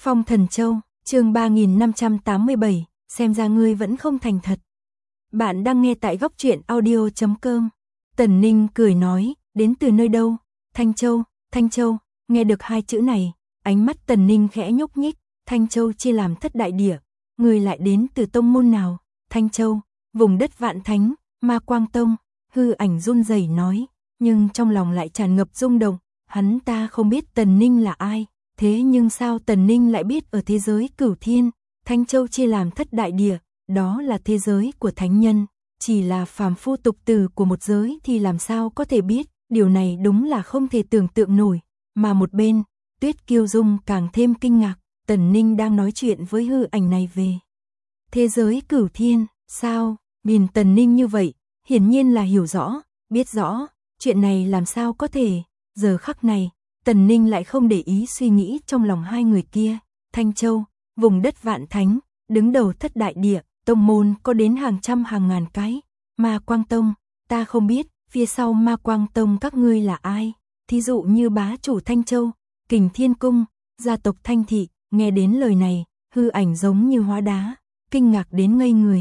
Phong Thần Châu, chương 3587, xem ra ngươi vẫn không thành thật. Bạn đang nghe tại góc truyện audio.com. Tần Ninh cười nói, đến từ nơi đâu? Thanh Châu, nghe được hai chữ này, ánh mắt Tần Ninh khẽ nhúc nhích, Thanh Châu chia làm thất đại địa, ngươi lại đến từ tông môn nào? Thanh Châu, vùng đất vạn thánh, Ma Quang Tông, hư ảnh run rẩy nói, nhưng trong lòng lại tràn ngập rung động, hắn ta không biết Tần Ninh là ai. Thế nhưng sao Tần Ninh lại biết ở thế giới Cửu Thiên, Thanh Châu chia làm thất đại địa, đó là thế giới của thánh nhân, chỉ là phàm phu tục tử của một giới thì làm sao có thể biết, điều này đúng là không thể tưởng tượng nổi, mà một bên, Tuyết Kiêu Dung càng thêm kinh ngạc, Tần Ninh đang nói chuyện với hư ảnh này về thế giới Cửu Thiên, sao, nhìn Tần Ninh như vậy, hiển nhiên là hiểu rõ, biết rõ, chuyện này làm sao có thể, giờ khắc này. Tần Ninh lại không để ý suy nghĩ trong lòng hai người kia, Thanh Châu, vùng đất vạn thánh, đứng đầu thất đại địa, tông môn có đến hàng trăm hàng ngàn cái, Ma Quang Tông, ta không biết, phía sau Ma Quang Tông các ngươi là ai, thí dụ như bá chủ Thanh Châu, Kình Thiên Cung, gia tộc Thanh Thị, nghe đến lời này, hư ảnh giống như hóa đá, kinh ngạc đến ngây người,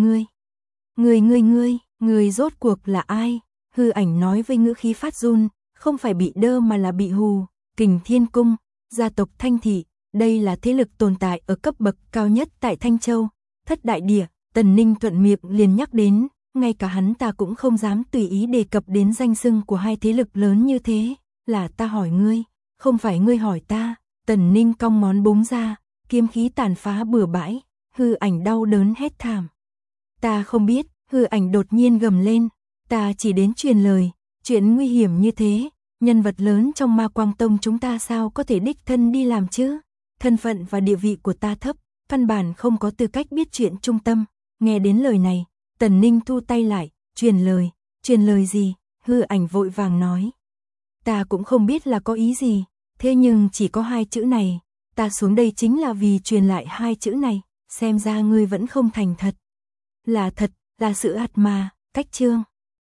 ngươi rốt cuộc là ai, hư ảnh nói với ngữ khí phát run. Không phải bị đơ mà là bị hù, Kình Thiên Cung, gia tộc Thanh Thị, đây là thế lực tồn tại ở cấp bậc cao nhất tại Thanh Châu, thất đại địa, Tần Ninh thuận miệng liền nhắc đến, ngay cả hắn ta cũng không dám tùy ý đề cập đến danh xưng của hai thế lực lớn như thế, là ta hỏi ngươi, không phải ngươi hỏi ta, Tần Ninh cong món búng ra, kiếm khí tàn phá bừa bãi, hư ảnh đau đớn hét thảm. Ta không biết, hư ảnh đột nhiên gầm lên, ta chỉ đến truyền lời. Chuyện nguy hiểm như thế, nhân vật lớn trong Ma Quang Tông chúng ta sao có thể đích thân đi làm chứ? Thân phận và địa vị của ta thấp, căn bản không có tư cách biết chuyện trung tâm. Nghe đến lời này, Tần Ninh thu tay lại, truyền lời gì? Hư ảnh vội vàng nói. Ta cũng không biết là có ý gì, thế nhưng chỉ có hai chữ này, ta xuống đây chính là vì truyền lại hai chữ này, xem ra ngươi vẫn không thành thật. Là thật, là sự ạt mà, cách chương.